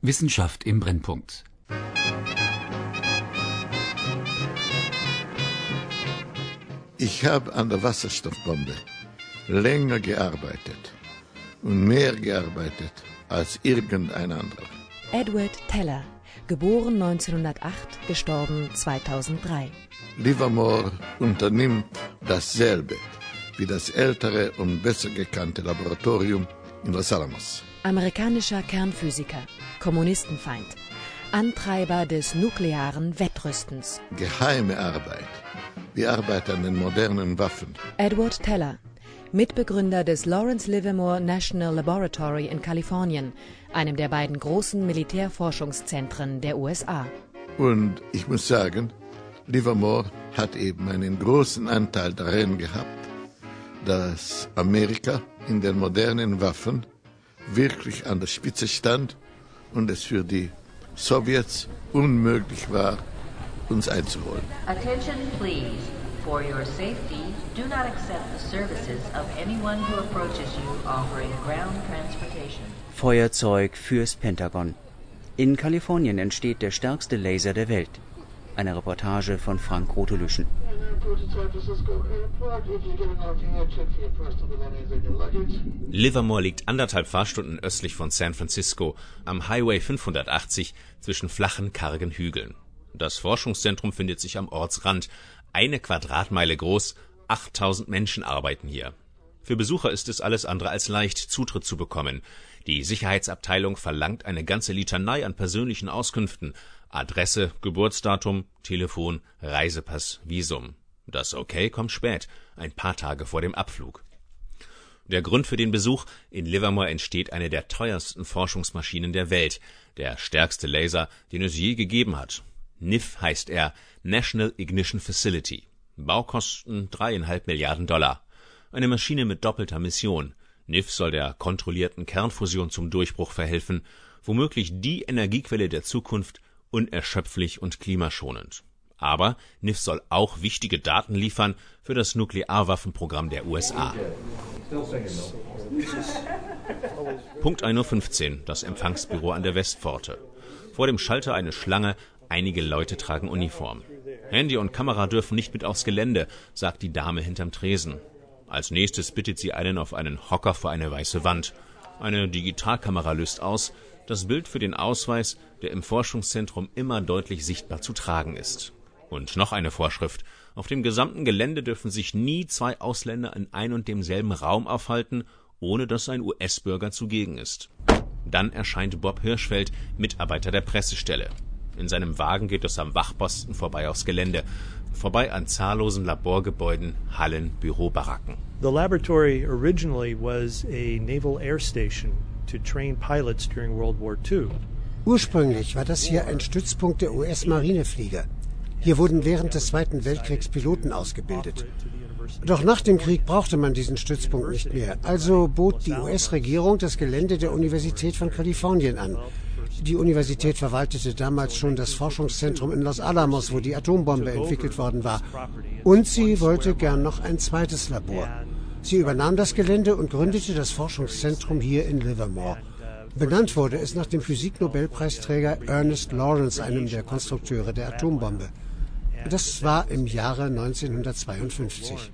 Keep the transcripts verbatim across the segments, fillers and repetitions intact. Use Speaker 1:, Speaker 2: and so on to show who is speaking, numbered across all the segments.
Speaker 1: Wissenschaft im Brennpunkt.
Speaker 2: Ich habe an der Wasserstoffbombe länger gearbeitet und mehr gearbeitet als irgendein anderer.
Speaker 3: Edward Teller, geboren neunzehnhundertacht, gestorben zweitausenddrei.
Speaker 2: Livermore unternimmt dasselbe wie das ältere und besser gekannte Laboratorium in Los Alamos.
Speaker 3: Amerikanischer Kernphysiker, Kommunistenfeind, Antreiber des nuklearen Wettrüstens.
Speaker 2: Geheime Arbeit, die Arbeit an den modernen Waffen.
Speaker 3: Edward Teller, Mitbegründer des Lawrence Livermore National Laboratory in Kalifornien, einem der beiden großen Militärforschungszentren der U S A.
Speaker 2: Und ich muss sagen, Livermore hat eben einen großen Anteil daran gehabt, dass Amerika in den modernen Waffen wirklich an der Spitze stand und es für die Sowjets unmöglich war, uns einzuholen.
Speaker 4: Attention please. For your safety, do not accept the services of anyone who approaches you offering ground transportation.
Speaker 5: Feuerzeug fürs Pentagon. In Kalifornien entsteht der stärkste Laser der Welt. Eine Reportage von Frank Rotelüschen.
Speaker 6: Livermore liegt anderthalb Fahrstunden östlich von San Francisco am Highway fünfhundertachtzig zwischen flachen, kargen Hügeln. Das Forschungszentrum findet sich am Ortsrand, eine Quadratmeile groß, achttausend Menschen arbeiten hier. Für Besucher ist es alles andere als leicht, Zutritt zu bekommen. Die Sicherheitsabteilung verlangt eine ganze Litanei an persönlichen Auskünften: Adresse, Geburtsdatum, Telefon, Reisepass, Visum. Das Okay kommt spät, ein paar Tage vor dem Abflug. Der Grund für den Besuch: in Livermore entsteht eine der teuersten Forschungsmaschinen der Welt, der stärkste Laser, den es je gegeben hat. N I F heißt er, National Ignition Facility. Baukosten dreieinhalb Milliarden Dollar. Eine Maschine mit doppelter Mission. N I F soll der kontrollierten Kernfusion zum Durchbruch verhelfen, womöglich die Energiequelle der Zukunft, unerschöpflich und klimaschonend. Aber N I F soll auch wichtige Daten liefern für das Nuklearwaffenprogramm der U S A. Punkt ein Uhr fünfzehn, das Empfangsbüro an der Westpforte. Vor dem Schalter eine Schlange, einige Leute tragen Uniform. Handy und Kamera dürfen nicht mit aufs Gelände, sagt die Dame hinterm Tresen. Als nächstes bittet sie einen auf einen Hocker vor eine weiße Wand. Eine Digitalkamera löst aus, das Bild für den Ausweis, der im Forschungszentrum immer deutlich sichtbar zu tragen ist. Und noch eine Vorschrift: Auf dem gesamten Gelände dürfen sich nie zwei Ausländer in ein und demselben Raum aufhalten, ohne dass ein U S-Bürger zugegen ist. Dann erscheint Bob Hirschfeld, Mitarbeiter der Pressestelle. In seinem Wagen geht es am Wachposten vorbei aufs Gelände, vorbei an zahllosen Laborgebäuden, Hallen, Bürobaracken.
Speaker 7: The laboratory originally was a naval air station to train pilots during World War Two.
Speaker 8: Ursprünglich war das hier ein Stützpunkt der U S-Marineflieger. Hier wurden während des Zweiten Weltkriegs Piloten ausgebildet. Doch nach dem Krieg brauchte man diesen Stützpunkt nicht mehr. Also bot die U S-Regierung das Gelände der Universität von Kalifornien an. Die Universität verwaltete damals schon das Forschungszentrum in Los Alamos, wo die Atombombe entwickelt worden war. Und sie wollte gern noch ein zweites Labor. Sie übernahm das Gelände und gründete das Forschungszentrum hier in Livermore. Benannt wurde es nach dem Physiknobelpreisträger Ernest Lawrence, einem der Konstrukteure der Atombombe. Das war im Jahre neunzehnhundertzweiundfünfzig.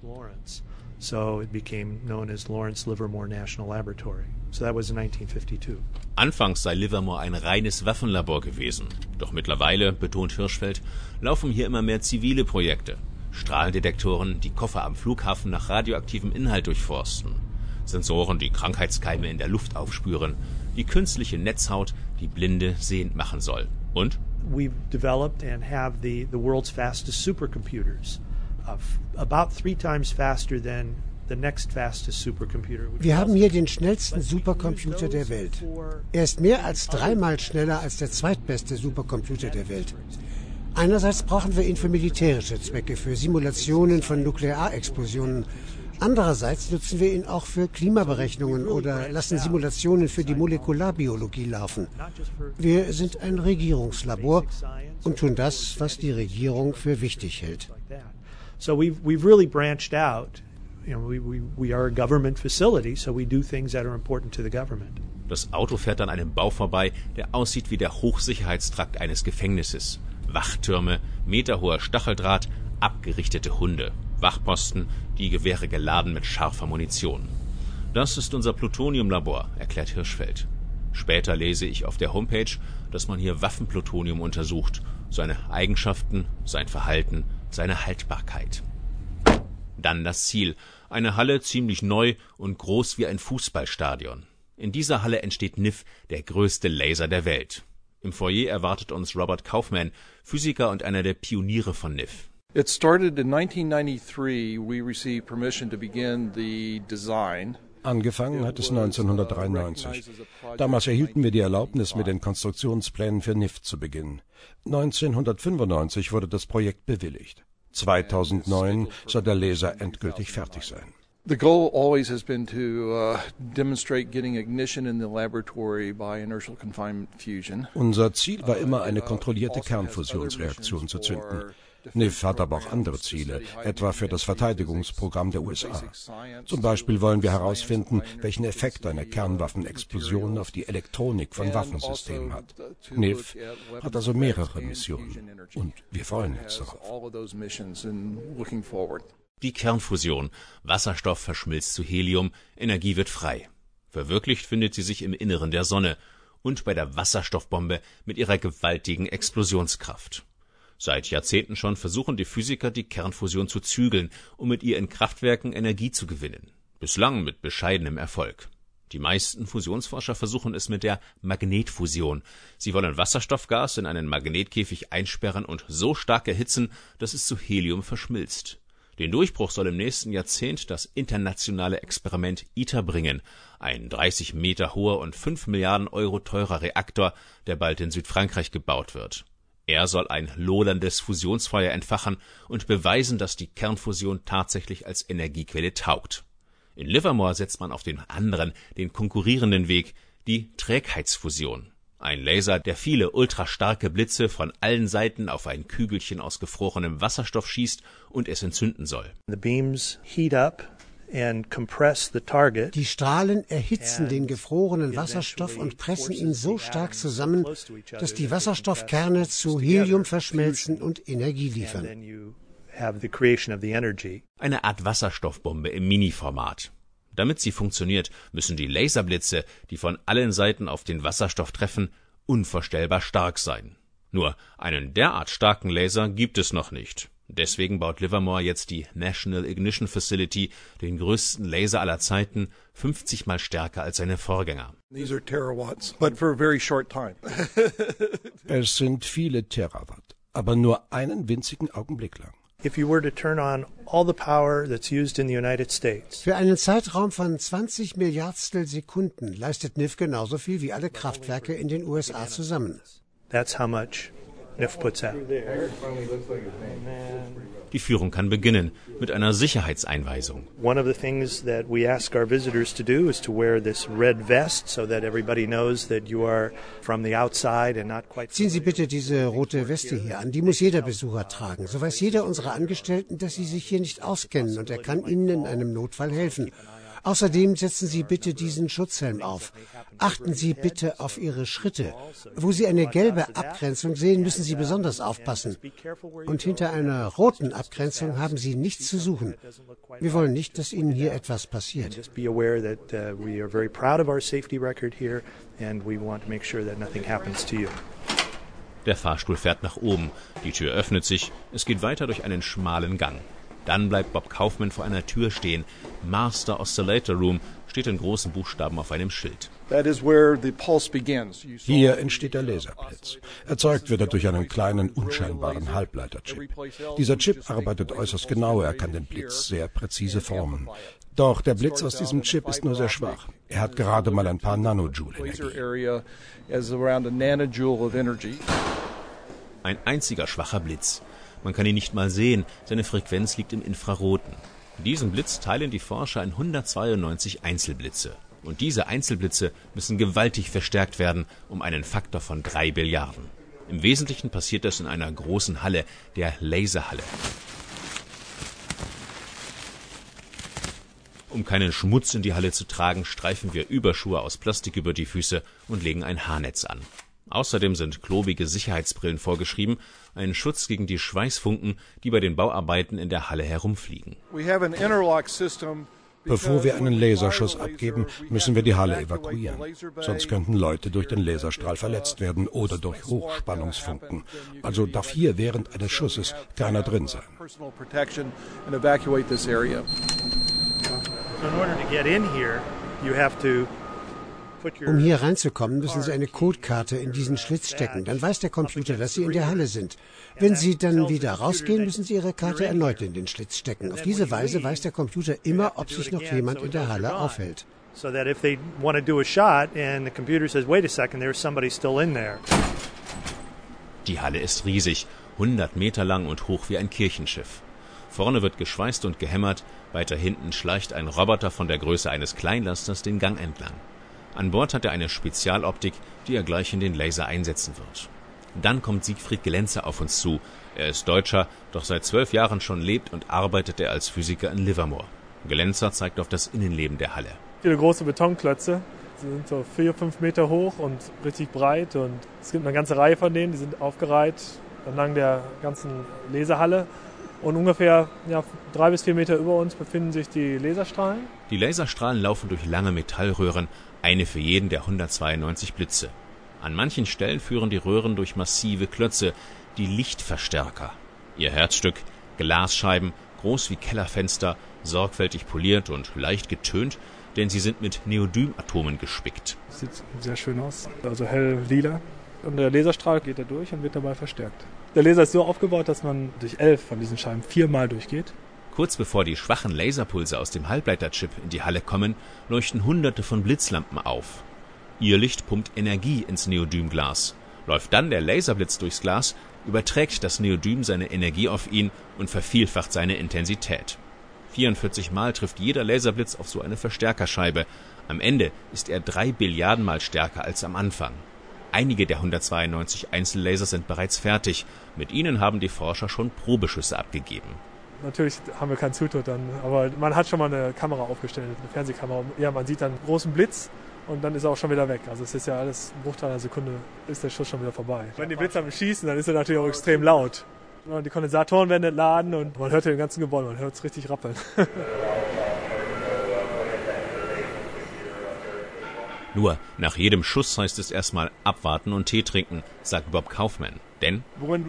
Speaker 7: So it became known as Lawrence Livermore National Laboratory. So that was in nineteen fifty-two.
Speaker 6: Anfangs sei Livermore ein reines Waffenlabor gewesen. Doch mittlerweile, betont Hirschfeld, laufen hier immer mehr zivile Projekte. Strahlendetektoren, die Koffer am Flughafen nach radioaktivem Inhalt durchforsten. Sensoren, die Krankheitskeime in der Luft aufspüren. Die künstliche Netzhaut, die Blinde sehend machen soll. Und?
Speaker 7: We've developed and have the, the world's fastest supercomputers. Uh, about three times faster than the next fastest supercomputer.
Speaker 8: Wir haben hier den schnellsten Supercomputer der Welt. Er ist mehr als dreimal schneller als der zweitbeste Supercomputer der Welt. Einerseits brauchen wir ihn für militärische Zwecke, für Simulationen von Nuklearexplosionen. Andererseits nutzen wir ihn auch für Klimaberechnungen oder lassen Simulationen für die Molekularbiologie laufen. Wir sind ein Regierungslabor und tun das, was die Regierung für wichtig hält.
Speaker 7: So we've we've really branched out. You know, we we we are a government facility, so we do things that are important to the government.
Speaker 6: Das Auto fährt an einem Bau vorbei, der aussieht wie der Hochsicherheitstrakt eines Gefängnisses. Wachtürme, meterhoher Stacheldraht, abgerichtete Hunde, Wachposten, die Gewehre geladen mit scharfer Munition. Das ist unser Plutoniumlabor, erklärt Hirschfeld. Später lese ich auf der Homepage, dass man hier Waffenplutonium untersucht, seine Eigenschaften, sein Verhalten, seine Haltbarkeit. Dann das Ziel, eine Halle ziemlich neu und groß wie ein Fußballstadion. In dieser Halle entsteht N I F, der größte Laser der Welt. Im Foyer erwartet uns Robert Kaufman, Physiker und einer der Pioniere von N I F.
Speaker 9: It started in nineteen ninety-three. We received permission to begin the design.
Speaker 10: Angefangen hat es neunzehnhundertdreiundneunzig. Damals erhielten wir die Erlaubnis, mit den Konstruktionsplänen für N I F zu beginnen. neunzehnhundertfünfundneunzig wurde das Projekt bewilligt. zweitausendneun soll der Laser endgültig fertig sein.
Speaker 9: The goal always has been to uh, demonstrate getting ignition in the laboratory by inertial confinement fusion.
Speaker 10: Unser Ziel war immer, eine kontrollierte Kernfusionsreaktion zu zünden. N I F hat aber auch andere Ziele, etwa für das Verteidigungsprogramm der U S A. Zum Beispiel wollen wir herausfinden, welchen Effekt eine Kernwaffenexplosion auf die Elektronik von Waffensystemen hat. N I F hat also mehrere Missionen und wir freuen uns darauf.
Speaker 6: Die Kernfusion. Wasserstoff verschmilzt zu Helium, Energie wird frei. Verwirklicht findet sie sich im Inneren der Sonne und bei der Wasserstoffbombe mit ihrer gewaltigen Explosionskraft. Seit Jahrzehnten schon versuchen die Physiker, die Kernfusion zu zügeln, um mit ihr in Kraftwerken Energie zu gewinnen. Bislang mit bescheidenem Erfolg. Die meisten Fusionsforscher versuchen es mit der Magnetfusion. Sie wollen Wasserstoffgas in einen Magnetkäfig einsperren und so stark erhitzen, dass es zu Helium verschmilzt. Den Durchbruch soll im nächsten Jahrzehnt das internationale Experiment ITER bringen, ein dreißig Meter hoher und fünf Milliarden Euro teurer Reaktor, der bald in Südfrankreich gebaut wird. Er soll ein loderndes Fusionsfeuer entfachen und beweisen, dass die Kernfusion tatsächlich als Energiequelle taugt. In Livermore setzt man auf den anderen, den konkurrierenden Weg, die Trägheitsfusion. Ein Laser, der viele ultrastarke Blitze von allen Seiten auf ein Kügelchen aus gefrorenem Wasserstoff schießt und es entzünden soll.
Speaker 7: The beams heat up and compress the target.
Speaker 8: Die Strahlen erhitzen den gefrorenen Wasserstoff und pressen ihn so stark zusammen, dass die Wasserstoffkerne zu Helium verschmelzen und Energie liefern.
Speaker 6: Eine Art Wasserstoffbombe im Mini-Format. Damit sie funktioniert, müssen die Laserblitze, die von allen Seiten auf den Wasserstoff treffen, unvorstellbar stark sein. Nur einen derart starken Laser gibt es noch nicht. Deswegen baut Livermore jetzt die National Ignition Facility, den größten Laser aller Zeiten, fünfzig Mal stärker als seine Vorgänger.
Speaker 9: These are terawatts, but for a very short time.
Speaker 10: Es sind viele Terawatt, aber nur einen winzigen Augenblick lang.
Speaker 7: If you were to turn on all the power that's used in the United States.
Speaker 8: Für einen Zeitraum von zwanzig Milliardstel Sekunden leistet N I F genauso viel wie alle Kraftwerke in den U S A zusammen.
Speaker 7: That's how much N I F puts out.
Speaker 6: Die Führung kann beginnen mit einer Sicherheitseinweisung.
Speaker 7: One of the things that we ask our visitors to do is to wear this red vest so that everybody knows that you are from the outside and not quite.
Speaker 8: Ziehen Sie bitte diese rote Weste hier an. Die muss jeder Besucher tragen. So weiß jeder unserer Angestellten, dass Sie sich hier nicht auskennen und er kann Ihnen in einem Notfall helfen. Außerdem setzen Sie bitte diesen Schutzhelm auf. Achten Sie bitte auf Ihre Schritte. Wo Sie eine gelbe Abgrenzung sehen, müssen Sie besonders aufpassen. Und hinter einer roten Abgrenzung haben Sie nichts zu suchen. Wir wollen nicht, dass Ihnen hier etwas passiert.
Speaker 6: Der Fahrstuhl fährt nach oben. Die Tür öffnet sich. Es geht weiter durch einen schmalen Gang. Dann bleibt Bob Kaufman vor einer Tür stehen. Master Oscillator Room steht in großen Buchstaben auf einem Schild.
Speaker 10: Hier entsteht der Laserblitz. Erzeugt wird er durch einen kleinen, unscheinbaren Halbleiterchip. Dieser Chip arbeitet äußerst genau, er kann den Blitz sehr präzise formen. Doch der Blitz aus diesem Chip ist nur sehr schwach. Er hat gerade mal ein paar Nanojoule Energie.
Speaker 6: Ein einziger schwacher Blitz. Man kann ihn nicht mal sehen, seine Frequenz liegt im Infraroten. Diesen Blitz teilen die Forscher in hundertzweiundneunzig Einzelblitze. Und diese Einzelblitze müssen gewaltig verstärkt werden, um einen Faktor von drei Billiarden. Im Wesentlichen passiert das in einer großen Halle, der Laserhalle. Um keinen Schmutz in die Halle zu tragen, streifen wir Überschuhe aus Plastik über die Füße und legen ein Haarnetz an. Außerdem sind klobige Sicherheitsbrillen vorgeschrieben, ein Schutz gegen die Schweißfunken, die bei den Bauarbeiten in der Halle herumfliegen.
Speaker 10: Bevor wir einen Laserschuss abgeben, müssen wir die Halle evakuieren. Sonst könnten Leute durch den Laserstrahl verletzt werden oder durch Hochspannungsfunken. Also darf hier während eines Schusses keiner drin sein.
Speaker 8: Um hier reinzukommen, müssen Sie eine Codekarte in diesen Schlitz stecken. Dann weiß der Computer, dass Sie in der Halle sind. Wenn Sie dann wieder rausgehen, müssen Sie Ihre Karte erneut in den Schlitz stecken. Auf diese Weise weiß der Computer immer, ob sich noch jemand in der Halle aufhält.
Speaker 6: Die Halle ist riesig, hundert Meter lang und hoch wie ein Kirchenschiff. Vorne wird geschweißt und gehämmert, weiter hinten schleicht ein Roboter von der Größe eines Kleinlasters den Gang entlang. An Bord hat er eine Spezialoptik, die er gleich in den Laser einsetzen wird. Dann kommt Siegfried Glenzer auf uns zu. Er ist Deutscher, doch seit zwölf Jahren schon lebt und arbeitet er als Physiker in Livermore. Glenzer zeigt auf das Innenleben der Halle.
Speaker 11: Viele große Betonklötze, sie sind so vier, fünf Meter hoch und richtig breit. Und es gibt eine ganze Reihe von denen, die sind aufgereiht entlang der ganzen Laserhalle. Und ungefähr ja, drei bis vier Meter über uns befinden sich die Laserstrahlen.
Speaker 6: Die Laserstrahlen laufen durch lange Metallröhren, eine für jeden der hundertzweiundneunzig Blitze. An manchen Stellen führen die Röhren durch massive Klötze, die Lichtverstärker. Ihr Herzstück, Glasscheiben, groß wie Kellerfenster, sorgfältig poliert und leicht getönt, denn sie sind mit Neodym-Atomen gespickt.
Speaker 11: Sieht sehr schön aus, also hell lila. Und der Laserstrahl geht da durch und wird dabei verstärkt. Der Laser ist so aufgebaut, dass man durch elf von diesen Scheiben viermal durchgeht.
Speaker 6: Kurz bevor die schwachen Laserpulse aus dem Halbleiterchip in die Halle kommen, leuchten hunderte von Blitzlampen auf. Ihr Licht pumpt Energie ins Neodymglas. Läuft dann der Laserblitz durchs Glas, überträgt das Neodym seine Energie auf ihn und vervielfacht seine Intensität. vierundvierzig Mal trifft jeder Laserblitz auf so eine Verstärkerscheibe. Am Ende ist er drei Billiarden Mal stärker als am Anfang. Einige der hundertzweiundneunzig Einzellasers sind bereits fertig. Mit ihnen haben die Forscher schon Probeschüsse abgegeben.
Speaker 11: Natürlich haben wir keinen Zutut dann, aber man hat schon mal eine Kamera aufgestellt, eine Fernsehkamera. Ja, man sieht dann einen großen Blitz und dann ist er auch schon wieder weg. Also es ist ja alles, ein Bruchteil einer Sekunde ist der Schuss schon wieder vorbei. Wenn die Blitze am Schießen, dann ist er natürlich auch extrem laut. Die Kondensatoren werden entladen und man hört den ganzen Gebäude, man hört es richtig rappeln.
Speaker 6: Nur, nach jedem Schuss heißt es erstmal abwarten und Tee trinken, sagt Bob Kaufman. Denn
Speaker 10: wenn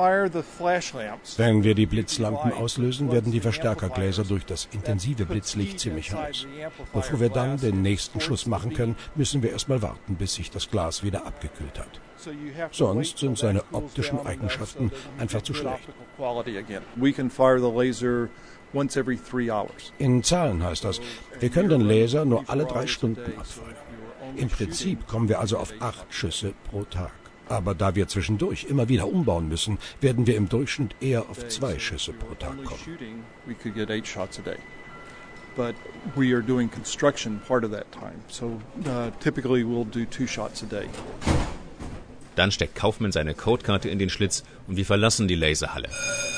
Speaker 10: wir die Blitzlampen auslösen, werden die Verstärkergläser durch das intensive Blitzlicht ziemlich heiß. Bevor wir dann den nächsten Schuss machen können, müssen wir erstmal warten, bis sich das Glas wieder abgekühlt hat. Sonst sind seine optischen Eigenschaften einfach zu schlecht. In Zahlen heißt das, wir können den Laser nur alle drei Stunden abfeuern. Im Prinzip kommen wir also auf acht Schüsse pro Tag. Aber da wir zwischendurch immer wieder umbauen müssen, werden wir im Durchschnitt eher auf zwei Schüsse pro Tag kommen.
Speaker 9: But we are doing construction part of that time. So uh, typically we'll do two shots a day.
Speaker 6: Dann steckt Kaufmann seine Codekarte in den Schlitz und wir verlassen die Laserhalle.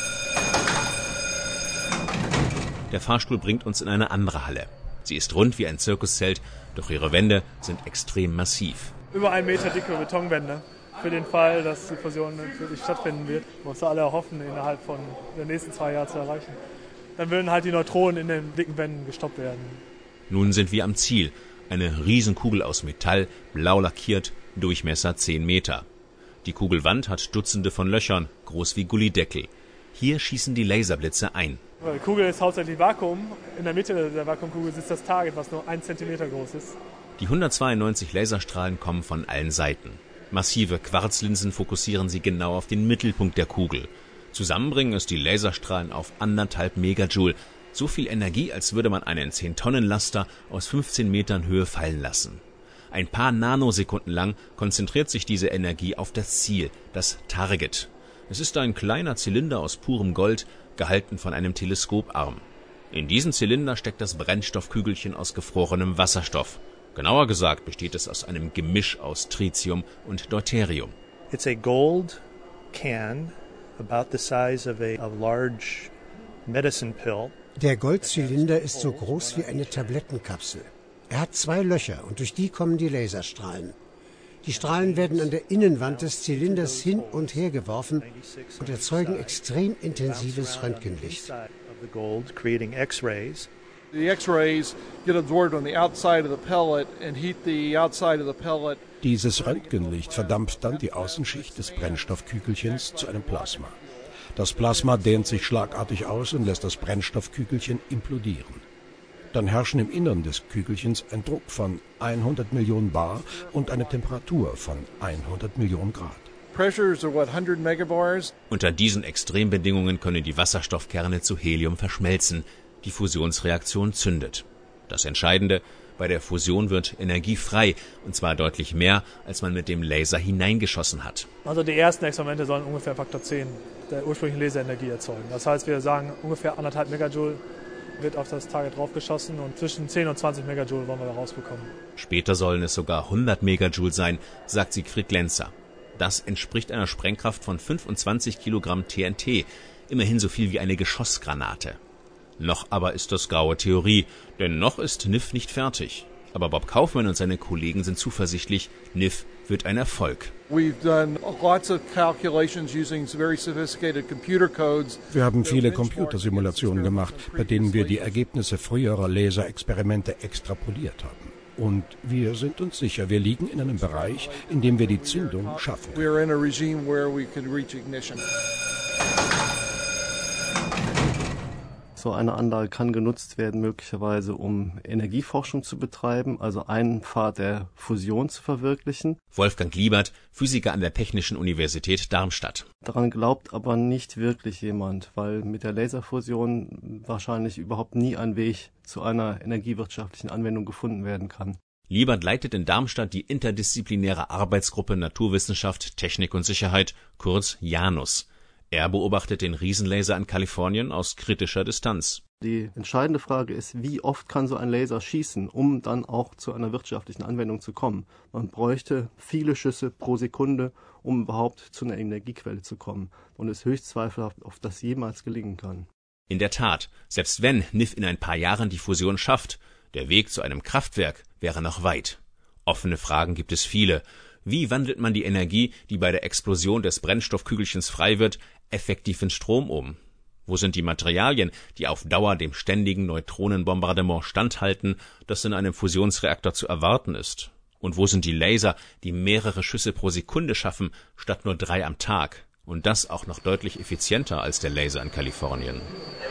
Speaker 6: Der Fahrstuhl bringt uns in eine andere Halle. Sie ist rund wie ein Zirkuszelt, doch ihre Wände sind extrem massiv.
Speaker 11: Über einen Meter dicke Betonwände. Für den Fall, dass die Fusion natürlich stattfinden wird, was wir alle hoffen, innerhalb von den nächsten zwei Jahren zu erreichen. Dann würden halt die Neutronen in den dicken Wänden gestoppt werden.
Speaker 6: Nun sind wir am Ziel. Eine Riesenkugel aus Metall, blau lackiert, Durchmesser zehn Meter. Die Kugelwand hat Dutzende von Löchern, groß wie Gullideckel. Hier schießen die Laserblitze ein.
Speaker 11: Die Kugel ist hauptsächlich Vakuum. In der Mitte der Vakuumkugel sitzt das Target, was nur ein Zentimeter groß ist.
Speaker 6: Die hundertzweiundneunzig Laserstrahlen kommen von allen Seiten. Massive Quarzlinsen fokussieren sie genau auf den Mittelpunkt der Kugel. Zusammenbringen es die Laserstrahlen auf anderthalb Megajoule. So viel Energie, als würde man einen zehn-Tonnen-Laster aus fünfzehn Metern Höhe fallen lassen. Ein paar Nanosekunden lang konzentriert sich diese Energie auf das Ziel, das Target. Es ist ein kleiner Zylinder aus purem Gold, gehalten von einem Teleskoparm. In diesen Zylinder steckt das Brennstoffkügelchen aus gefrorenem Wasserstoff. Genauer gesagt besteht es aus einem Gemisch aus Tritium und Deuterium.
Speaker 7: It's a gold can about the size of a, a large medicine pill.
Speaker 8: Der Goldzylinder ist so groß wie eine Tablettenkapsel. Er hat zwei Löcher und durch die kommen die Laserstrahlen. Die Strahlen werden an der Innenwand des Zylinders hin und her geworfen und erzeugen extrem intensives Röntgenlicht.
Speaker 9: The X-rays get absorbed on the outside of the pellet and heat the outside of the pellet.
Speaker 10: Dieses Röntgenlicht verdampft dann die Außenschicht des Brennstoffkügelchens zu einem Plasma. Das Plasma dehnt sich schlagartig aus und lässt das Brennstoffkügelchen implodieren. Dann herrschen im Innern des Kügelchens ein Druck von hundert Millionen Bar und eine Temperatur von hundert Millionen Grad.
Speaker 9: Pressures are what, one hundred megabars?
Speaker 6: Unter diesen Extrembedingungen können die Wasserstoffkerne zu Helium verschmelzen. Die Fusionsreaktion zündet. Das Entscheidende: Bei der Fusion wird Energie frei, und zwar deutlich mehr, als man mit dem Laser hineingeschossen hat.
Speaker 11: Also die ersten Experimente sollen ungefähr Faktor zehn der ursprünglichen Laserenergie erzeugen. Das heißt, wir sagen, ungefähr anderthalb Megajoule wird auf das Target draufgeschossen und zwischen zehn und zwanzig Megajoule wollen wir da rausbekommen.
Speaker 6: Später sollen es sogar hundert Megajoule sein, sagt Siegfried Glenzer. Das entspricht einer Sprengkraft von fünfundzwanzig Kilogramm T N T, immerhin so viel wie eine Geschossgranate. Noch aber ist das graue Theorie, denn noch ist N I F nicht fertig. Aber Bob Kaufmann und seine Kollegen sind zuversichtlich, N I F wird ein Erfolg.
Speaker 9: Wir
Speaker 10: haben viele Computersimulationen gemacht, bei denen wir die Ergebnisse früherer Laserexperimente extrapoliert haben. Und wir sind uns sicher, wir liegen in einem Bereich, in dem wir die Zündung schaffen können.
Speaker 12: So eine Anlage kann genutzt werden, möglicherweise um Energieforschung zu betreiben, also einen Pfad der Fusion zu verwirklichen.
Speaker 6: Wolfgang Liebert, Physiker an der Technischen Universität Darmstadt.
Speaker 12: Daran glaubt aber nicht wirklich jemand, weil mit der Laserfusion wahrscheinlich überhaupt nie ein Weg zu einer energiewirtschaftlichen Anwendung gefunden werden kann.
Speaker 6: Liebert leitet in Darmstadt die interdisziplinäre Arbeitsgruppe Naturwissenschaft, Technik und Sicherheit, kurz JANUS. Er beobachtet den Riesenlaser in Kalifornien aus kritischer Distanz.
Speaker 12: Die entscheidende Frage ist, wie oft kann so ein Laser schießen, um dann auch zu einer wirtschaftlichen Anwendung zu kommen. Man bräuchte viele Schüsse pro Sekunde, um überhaupt zu einer Energiequelle zu kommen. Und es ist höchst zweifelhaft, ob das jemals gelingen kann.
Speaker 6: In der Tat, selbst wenn N I F in ein paar Jahren die Fusion schafft, der Weg zu einem Kraftwerk wäre noch weit. Offene Fragen gibt es viele. Wie wandelt man die Energie, die bei der Explosion des Brennstoffkügelchens frei wird, effektiv in Strom um? Wo sind die Materialien, die auf Dauer dem ständigen Neutronenbombardement standhalten, das in einem Fusionsreaktor zu erwarten ist? Und wo sind die Laser, die mehrere Schüsse pro Sekunde schaffen, statt nur drei am Tag? Und das auch noch deutlich effizienter als der Laser in Kalifornien.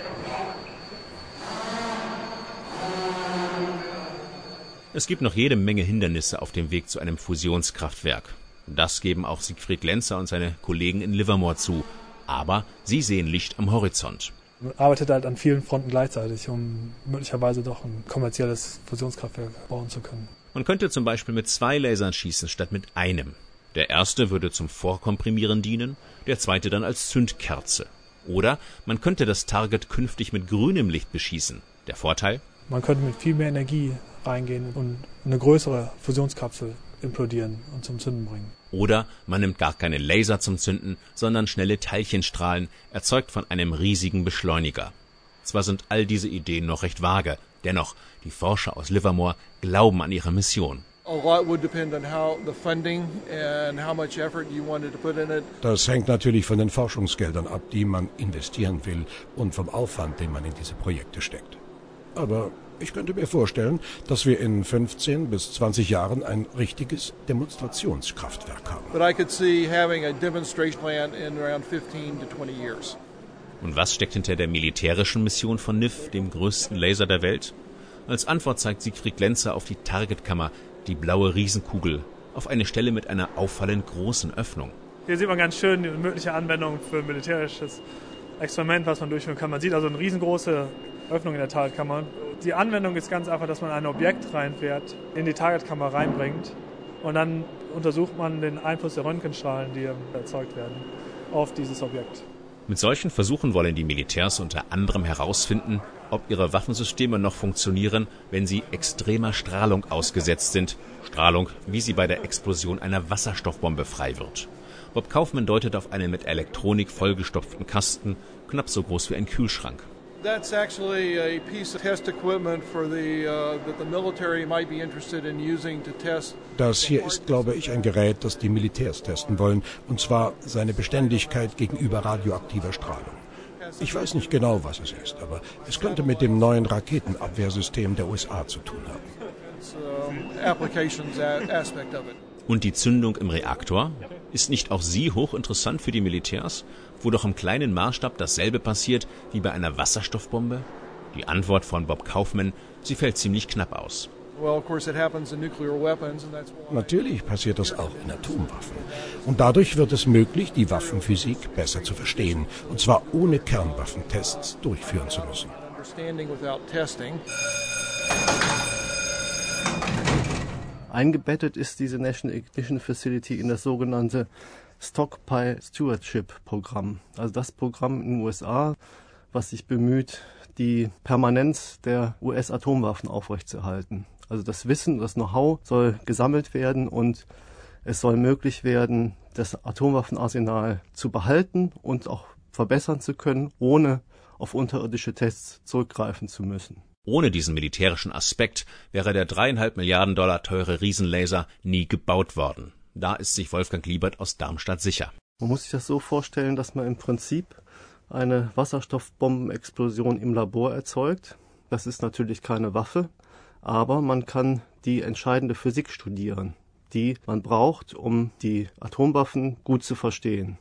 Speaker 6: Es gibt noch jede Menge Hindernisse auf dem Weg zu einem Fusionskraftwerk. Das geben auch Siegfried Glenzer und seine Kollegen in Livermore zu. Aber sie sehen Licht am Horizont.
Speaker 11: Man arbeitet halt an vielen Fronten gleichzeitig, um möglicherweise doch ein kommerzielles Fusionskraftwerk bauen zu können.
Speaker 6: Man könnte zum Beispiel mit zwei Lasern schießen statt mit einem. Der erste würde zum Vorkomprimieren dienen, der zweite dann als Zündkerze. Oder man könnte das Target künftig mit grünem Licht beschießen. Der Vorteil?
Speaker 11: Man könnte mit viel mehr Energie reingehen und eine größere Fusionskapsel implodieren und zum Zünden bringen.
Speaker 6: Oder man nimmt gar keine Laser zum Zünden, sondern schnelle Teilchenstrahlen, erzeugt von einem riesigen Beschleuniger. Zwar sind all diese Ideen noch recht vage, dennoch, die Forscher aus Livermore glauben an ihre Mission.
Speaker 10: Das hängt natürlich von den Forschungsgeldern ab, die man investieren will, und vom Aufwand, den man in diese Projekte steckt. Aber ich könnte mir vorstellen, dass wir in fünfzehn bis zwanzig Jahren ein richtiges Demonstrationskraftwerk haben.
Speaker 6: Und was steckt hinter der militärischen Mission von N I F, dem größten Laser der Welt? Als Antwort zeigt Siegfried Glenzer auf die Targetkammer, die blaue Riesenkugel, auf eine Stelle mit einer auffallend großen Öffnung.
Speaker 11: Hier sieht man ganz schön die mögliche Anwendung für ein militärisches Experiment, was man durchführen kann. Man sieht also eine riesengroße Öffnung in der Targetkammer. Die Anwendung ist ganz einfach, dass man ein Objekt reinfährt, in die Targetkammer reinbringt und dann untersucht man den Einfluss der Röntgenstrahlen, die erzeugt werden, auf dieses Objekt.
Speaker 6: Mit solchen Versuchen wollen die Militärs unter anderem herausfinden, ob ihre Waffensysteme noch funktionieren, wenn sie extremer Strahlung ausgesetzt sind. Strahlung, wie sie bei der Explosion einer Wasserstoffbombe frei wird. Bob Kaufmann deutet auf einen mit Elektronik vollgestopften Kasten, knapp so groß wie ein Kühlschrank.
Speaker 9: That's actually a piece of test equipment for the uh, that the military might be interested in using to test.
Speaker 10: Das hier ist, glaube ich, ein Gerät, das die Militärs testen wollen, und zwar seine Beständigkeit gegenüber radioaktiver Strahlung. Ich weiß nicht genau, was es ist, aber es könnte mit dem neuen Raketenabwehrsystem der U S A zu tun haben.
Speaker 6: Und die Zündung im Reaktor? Ist nicht auch sie hochinteressant für die Militärs, wo doch im kleinen Maßstab dasselbe passiert wie bei einer Wasserstoffbombe? Die Antwort von Bob Kaufman, sie fällt ziemlich knapp aus.
Speaker 10: Natürlich passiert das auch in Atomwaffen. Und dadurch wird es möglich, die Waffenphysik besser zu verstehen, und zwar ohne Kernwaffentests durchführen zu müssen.
Speaker 12: Eingebettet ist diese National Ignition Facility in das sogenannte Stockpile Stewardship Programm. Also das Programm in den U S A, was sich bemüht, die Permanenz der U S-Atomwaffen aufrechtzuerhalten. Also das Wissen, das Know-how soll gesammelt werden und es soll möglich werden, das Atomwaffenarsenal zu behalten und auch verbessern zu können, ohne auf unterirdische Tests zurückgreifen zu müssen.
Speaker 6: Ohne diesen militärischen Aspekt wäre der dreieinhalb Milliarden Dollar teure Riesenlaser nie gebaut worden. Da ist sich Wolfgang Liebert aus Darmstadt sicher.
Speaker 12: Man muss sich das so vorstellen, dass man im Prinzip eine Wasserstoffbombenexplosion im Labor erzeugt. Das ist natürlich keine Waffe, aber man kann die entscheidende Physik studieren, die man braucht, um die Atomwaffen gut zu verstehen.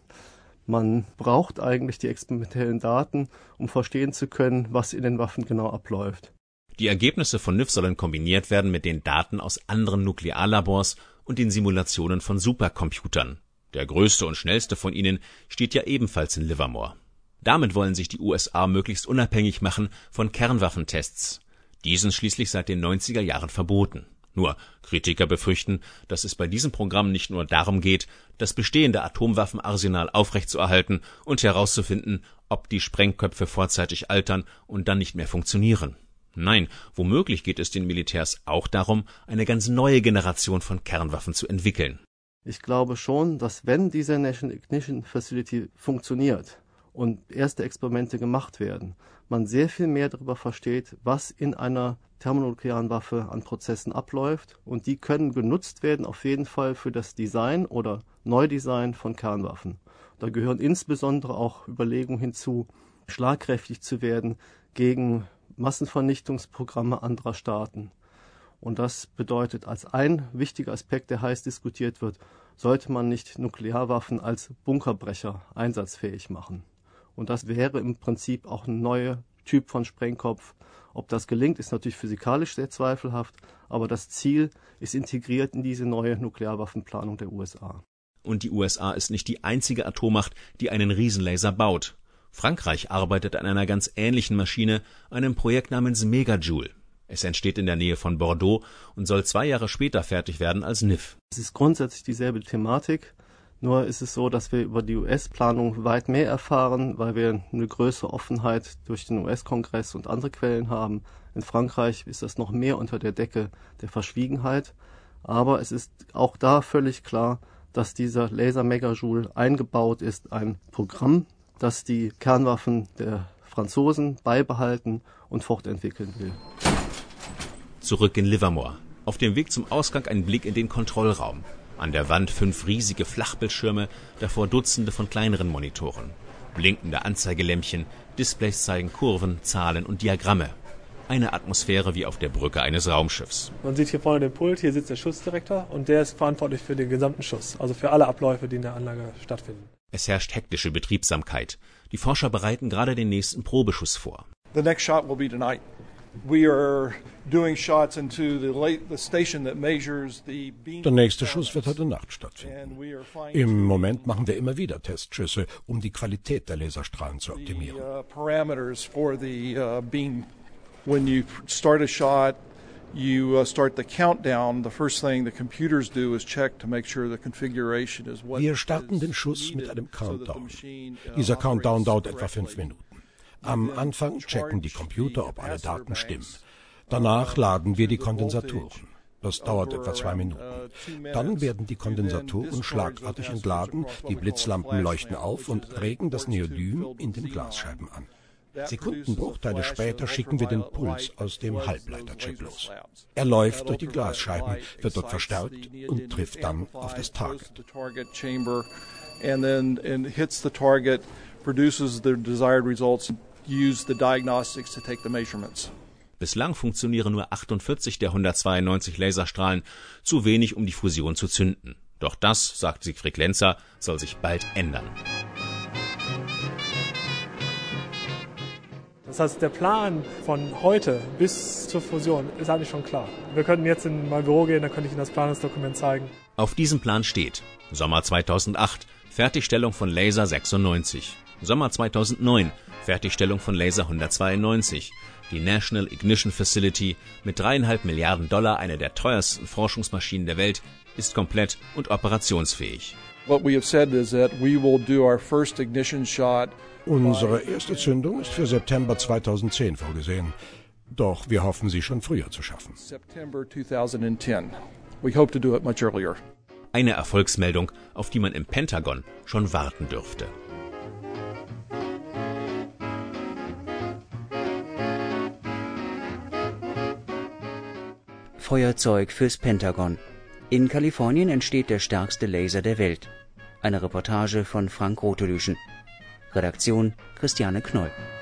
Speaker 12: Man braucht eigentlich die experimentellen Daten, um verstehen zu können, was in den Waffen genau abläuft.
Speaker 6: Die Ergebnisse von N I F sollen kombiniert werden mit den Daten aus anderen Nuklearlabors und den Simulationen von Supercomputern. Der größte und schnellste von ihnen steht ja ebenfalls in Livermore. Damit wollen sich die U S A möglichst unabhängig machen von Kernwaffentests. Die sind schließlich seit den neunziger Jahren verboten. Nur Kritiker befürchten, dass es bei diesem Programm nicht nur darum geht, das bestehende Atomwaffenarsenal aufrechtzuerhalten und herauszufinden, ob die Sprengköpfe vorzeitig altern und dann nicht mehr funktionieren. Nein, womöglich geht es den Militärs auch darum, eine ganz neue Generation von Kernwaffen zu entwickeln.
Speaker 12: Ich glaube schon, dass wenn diese National Ignition Facility funktioniert und erste Experimente gemacht werden, man sehr viel mehr darüber versteht, was in einer thermonuklearen Waffe an Prozessen abläuft, und die können genutzt werden auf jeden Fall für das Design oder Neudesign von Kernwaffen. Da gehören insbesondere auch Überlegungen hinzu, schlagkräftig zu werden gegen Massenvernichtungsprogramme anderer Staaten. Und das bedeutet, als ein wichtiger Aspekt, der heiß diskutiert wird, sollte man nicht Nuklearwaffen als Bunkerbrecher einsatzfähig machen. Und das wäre im Prinzip auch ein neuer Typ von Sprengkopf. Ob das gelingt, ist natürlich physikalisch sehr zweifelhaft, aber das Ziel ist integriert in diese neue Nuklearwaffenplanung der U S A.
Speaker 6: Und die U S A ist nicht die einzige Atommacht, die einen Riesenlaser baut. Frankreich arbeitet an einer ganz ähnlichen Maschine, einem Projekt namens Megajoule. Es entsteht in der Nähe von Bordeaux und soll zwei Jahre später fertig werden als N I F.
Speaker 12: Es ist grundsätzlich dieselbe Thematik. Nur ist es so, dass wir über die U S-Planung weit mehr erfahren, weil wir eine größere Offenheit durch den U S-Kongress und andere Quellen haben. In Frankreich ist das noch mehr unter der Decke der Verschwiegenheit. Aber es ist auch da völlig klar, dass dieser Laser Megajoule eingebaut ist, ein Programm, das die Kernwaffen der Franzosen beibehalten und fortentwickeln will.
Speaker 6: Zurück in Livermore. Auf dem Weg zum Ausgang ein Blick in den Kontrollraum. An der Wand fünf riesige Flachbildschirme, davor Dutzende von kleineren Monitoren. Blinkende Anzeigelämpchen, Displays zeigen Kurven, Zahlen und Diagramme. Eine Atmosphäre wie auf der Brücke eines Raumschiffs.
Speaker 11: Man sieht hier vorne den Pult, hier sitzt der Schussdirektor und der ist verantwortlich für den gesamten Schuss, also für alle Abläufe, die in der Anlage stattfinden.
Speaker 6: Es herrscht hektische Betriebsamkeit. Die Forscher bereiten gerade den nächsten Probeschuss vor.
Speaker 9: The next shot will be tonight. We are doing shots into the, late, the station that measures the beam.
Speaker 10: Der nächste Schuss wird heute Nacht stattfinden. Im Moment machen wir immer wieder Testschüsse, um die Qualität der Laserstrahlen zu optimieren.
Speaker 9: The, uh, parameters for the uh, beam. When you start a shot, you uh, start the countdown. The first thing the computers do is check to make sure the configuration is what.
Speaker 10: Wir starten den Schuss mit einem Countdown. Dieser Countdown dauert etwa fünf Minuten. Am Anfang checken die Computer, ob alle Daten stimmen. Danach laden wir die Kondensatoren. Das dauert etwa zwei Minuten. Dann werden die Kondensatoren schlagartig entladen, die Blitzlampen leuchten auf und regen das Neodym in den Glasscheiben an. Sekundenbruchteile später schicken wir den Puls aus dem Halbleiterchip los. Er läuft durch die Glasscheiben, wird dort verstärkt und trifft dann auf das Target.
Speaker 9: And then and hits the target, produces the desired results, use the diagnostics to take the measurements.
Speaker 6: Bislang funktionieren nur achtundvierzig der hundertzweiundneunzig Laserstrahlen, zu wenig, um die Fusion zu zünden. Doch das, sagt Siegfried Lenzer, soll sich bald ändern.
Speaker 11: Das heißt, der Plan von heute bis zur Fusion ist eigentlich schon klar. Wir könnten jetzt in mein Büro gehen, dann könnte ich Ihnen das Planungsdokument zeigen.
Speaker 6: Auf diesem Plan steht Sommer zweitausendacht, Fertigstellung von Laser sechsundneunzig. Sommer zweitausendneun, Fertigstellung von Laser hundertzweiundneunzig. Die National Ignition Facility mit dreieinhalb Milliarden Dollar, eine der teuersten Forschungsmaschinen der Welt, ist komplett und operationsfähig.
Speaker 9: What we have said is that we will do our first ignition shot.
Speaker 10: Unsere erste Zündung ist für September zweitausendzehn vorgesehen. Doch wir hoffen, sie schon früher zu schaffen.
Speaker 9: September twenty ten. We hope to do it much earlier.
Speaker 6: Eine Erfolgsmeldung, auf die man im Pentagon schon warten dürfte.
Speaker 5: Feuerzeug fürs Pentagon. In Kalifornien entsteht der stärkste Laser der Welt. Eine Reportage von Frank Rotelüschen. Redaktion Christiane Knoll.